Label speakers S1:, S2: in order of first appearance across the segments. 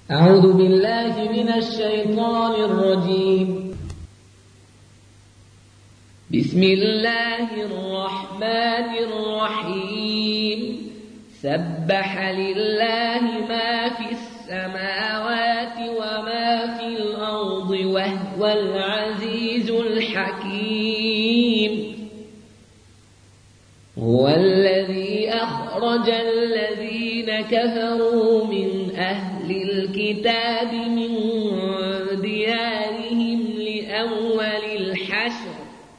S1: أعوذ بالله من الشيطان الرجيم. بسم الله الرحمن الرحيم. سبح لله ما في السماوات وما في الأرض وهو العزيز الحكيم. هو الذي أخرج الذين كفروا من أهل الكتاب من ديارهم لأول الحشر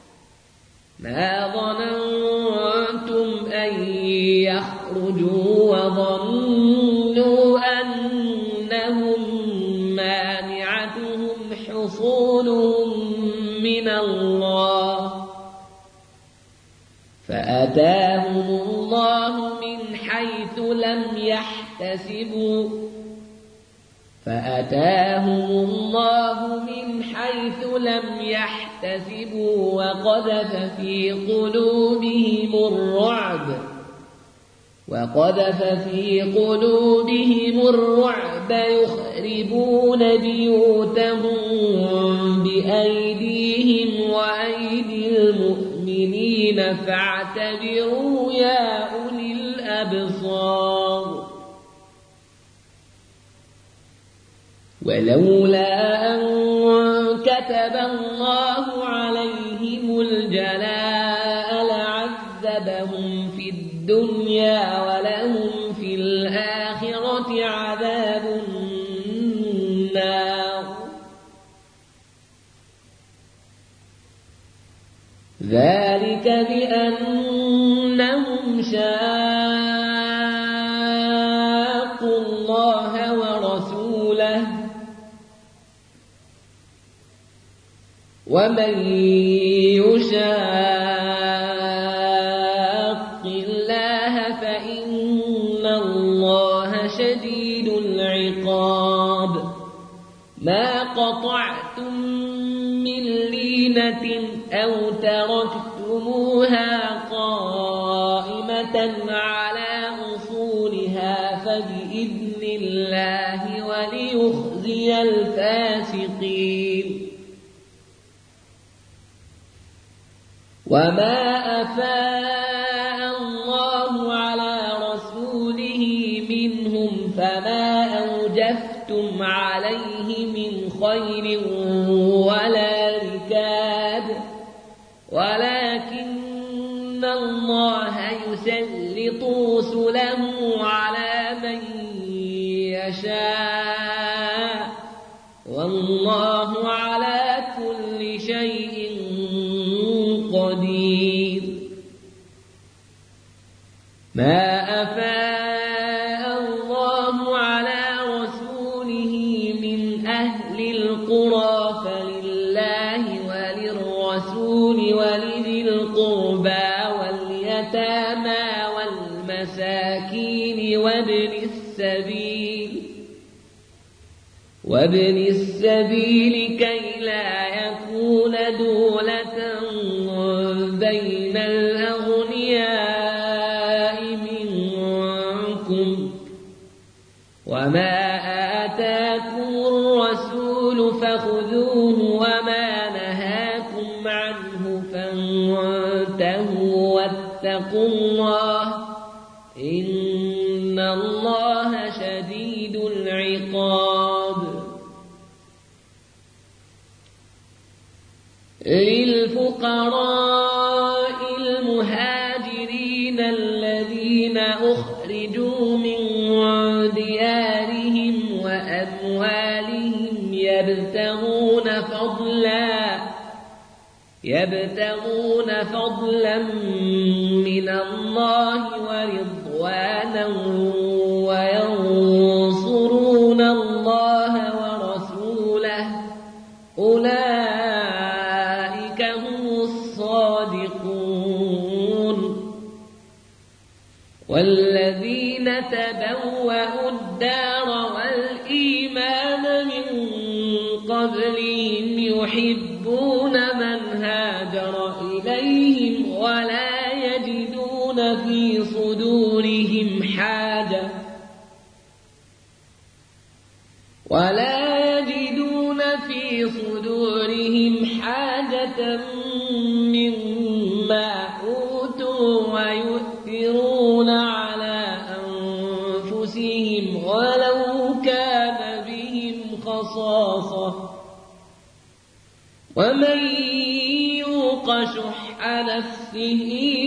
S1: ما ظننتم أن يخرجوا وظنوا أنهم مانعتهم حصونهم من الله فأتاهم الله من حيث لم يحتسبوا وقذف في قلوبهم الرعب يخربون بيوتهم بأيديهم وأيدي المؤمنين فاعتبروا يا أولي الأبصار. ولولا أن كتب الله عليهم الجلاء لعذبهم في الدنيا ولهم في الآخرة عذاب النار. ذلك بأنهم شاقوا الله ورسوله ومن يشاق الله فإن الله شديد العقاب. ما قطعتم من لينة أو تركتموها قائمة على أصولها فبإذن الله وليخزي الفاسقين. وما أفاء الله على رسوله منهم فما أوجفتم عليه من خير ولا ركاب ولكن الله يسلط رسله على من يشاء والله على كل شيء قدير. ما أفاء الله على رسوله من أهل القرى فلله وللرسول ولذي القربى واليتامى والمساكين وابن السبيل كي لا يكون دولة بين الأغنياء منكم. وما آتاكم الرسول فخذوه وما نهاكم عنه فانتهوا واتقوا الله إن الله شديد العقاب. للفقراء المهاجرين الذين أخرجوا من ديارهم وأموالهم يبتغون فضلا من الله ورضوانا وينصرون الله ورسوله أولئك هم الصادقون. والذين تبوأوا الدار والإيمان من قبلهم يحبون من هاجر إليهم ولا يجدون في صدورهم حاجة ولا يجدون في صدورهم حاجة مما أوتوا ويؤثرون على أنفسهم ولو كان بهم خصاصة ومن يوق شح نفسه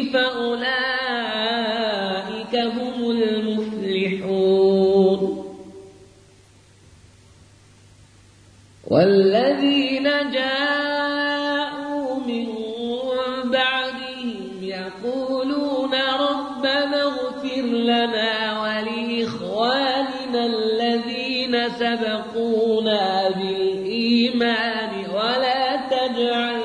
S1: فأولئك هم المفلحون والذين جاءوا من بعدهم يقولون ربنا اغفر لنا ولإخواننا الذين سبقونا بالإيمان ولا تجعل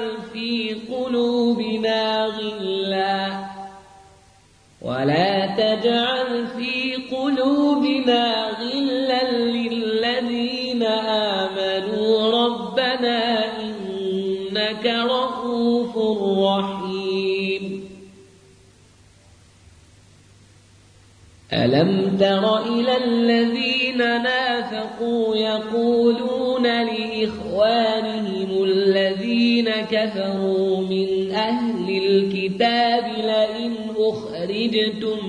S1: في قلوبنا غلا للذين آمنوا ربنا إنك رؤوف رحيم ألم تر إلى الذين نافقوا يقولون لإخوانهم الذين كفروا من أهل الكتاب لئن أخرجتم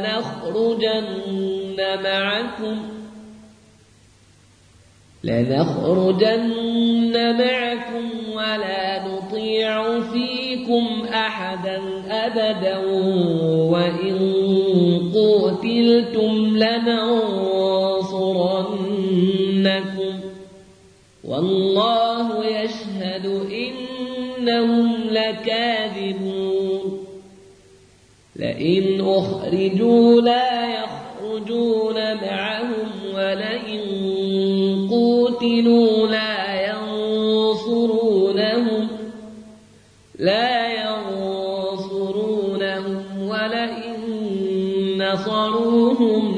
S1: لنخرجن معكم ولا نطيع فيكم أحدا أبدا وإن قتلتم لننصرنكم والله يشهد إنهم لكاذبون لئن أخرجوا لا يخرجون معهم ولئن قوتلوا لا ينصرونهم ولئن نصروهم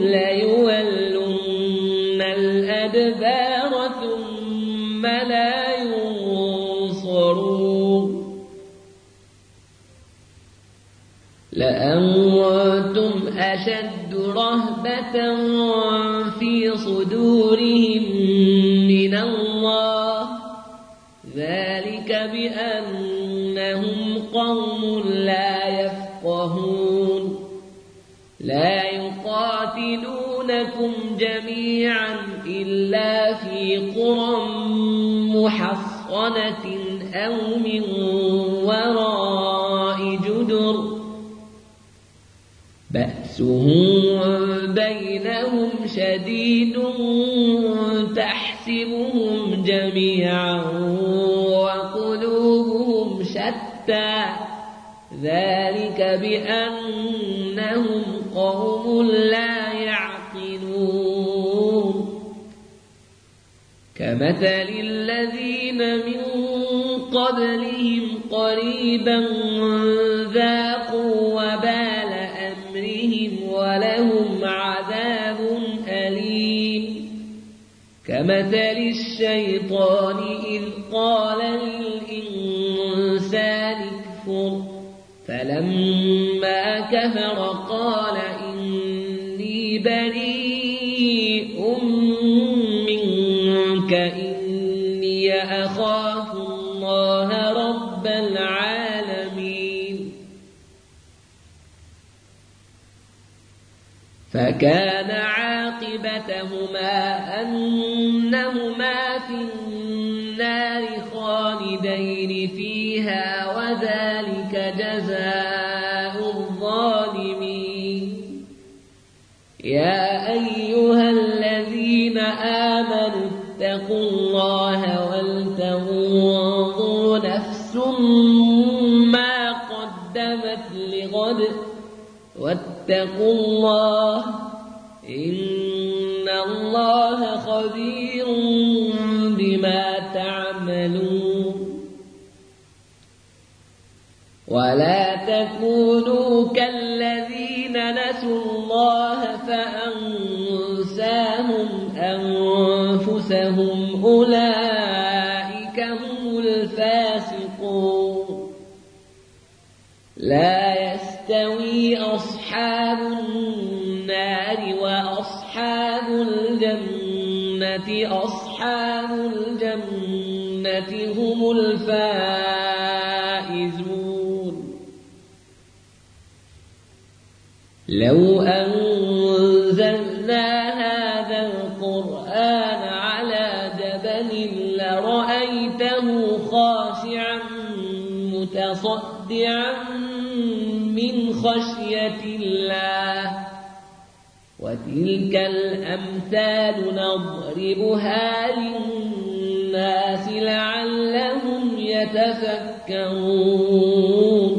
S1: ليولن الأدبار ثم لا ينصرون لأنتم أشد رهبة في صدورهم من الله ذلك بأنهم قوم لا يفقهون لا يقاتلونكم جميعا إلا في قرى محصنة أو من وراء جدر بأسهم بينهم شديد تحسبهم جميعا وقلوبهم شتى ذلك بأنهم قوم لا يعقلون كمثل الذين من قبلهم قريبا ذاقوا وبال أمرهم ولهم عذاب أليم كمثل الشيطان إذ قال للإنسان اكفر فلما كفر قال إني بريء منك إني أخاف الله رب العالمين فكان عاقبتهما أنهما في النار خالدين فيها وذلك جزاء الظالمين يا أيها الذين آمنوا اتقوا الله ولتنظر نفس ما قدمت لغد واتقوا الله إن الله خبير بما تعملون ولا تكونوا كالذين نسوا الله فأنساهم أنفسهم أولئك هم الفاسقون لا يستوي أصحاب النار وأصحاب الجنة أصحاب الجنة هم الفائزون لو أنزلنا هذا القرآن على جبل لرأيته خاشعا متصدعا من خشية الله وتلك الأمثال نضربها للناس لعلهم يتفكرون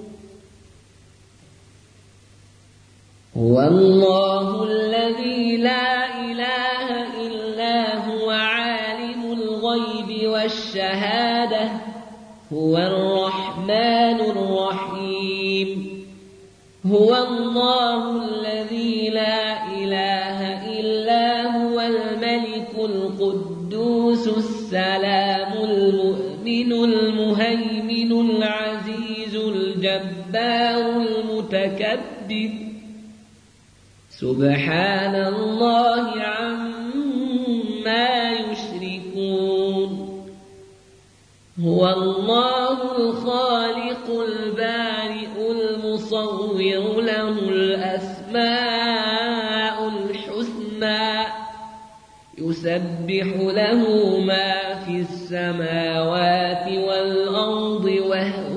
S1: هو الله الذي لا إله إلا هو عالم الغيب والشهادة هو الرحمن الرحيم هو الله الذي لا إله إلا هو الملك القدوس السلام المؤمن المهيمن العزيز الجبار المتكبر سبحان الله عما يشركون هو الله الخالق البارئ المصور له الأسماء الحسنى يسبح له ما في السماوات والأرض وهو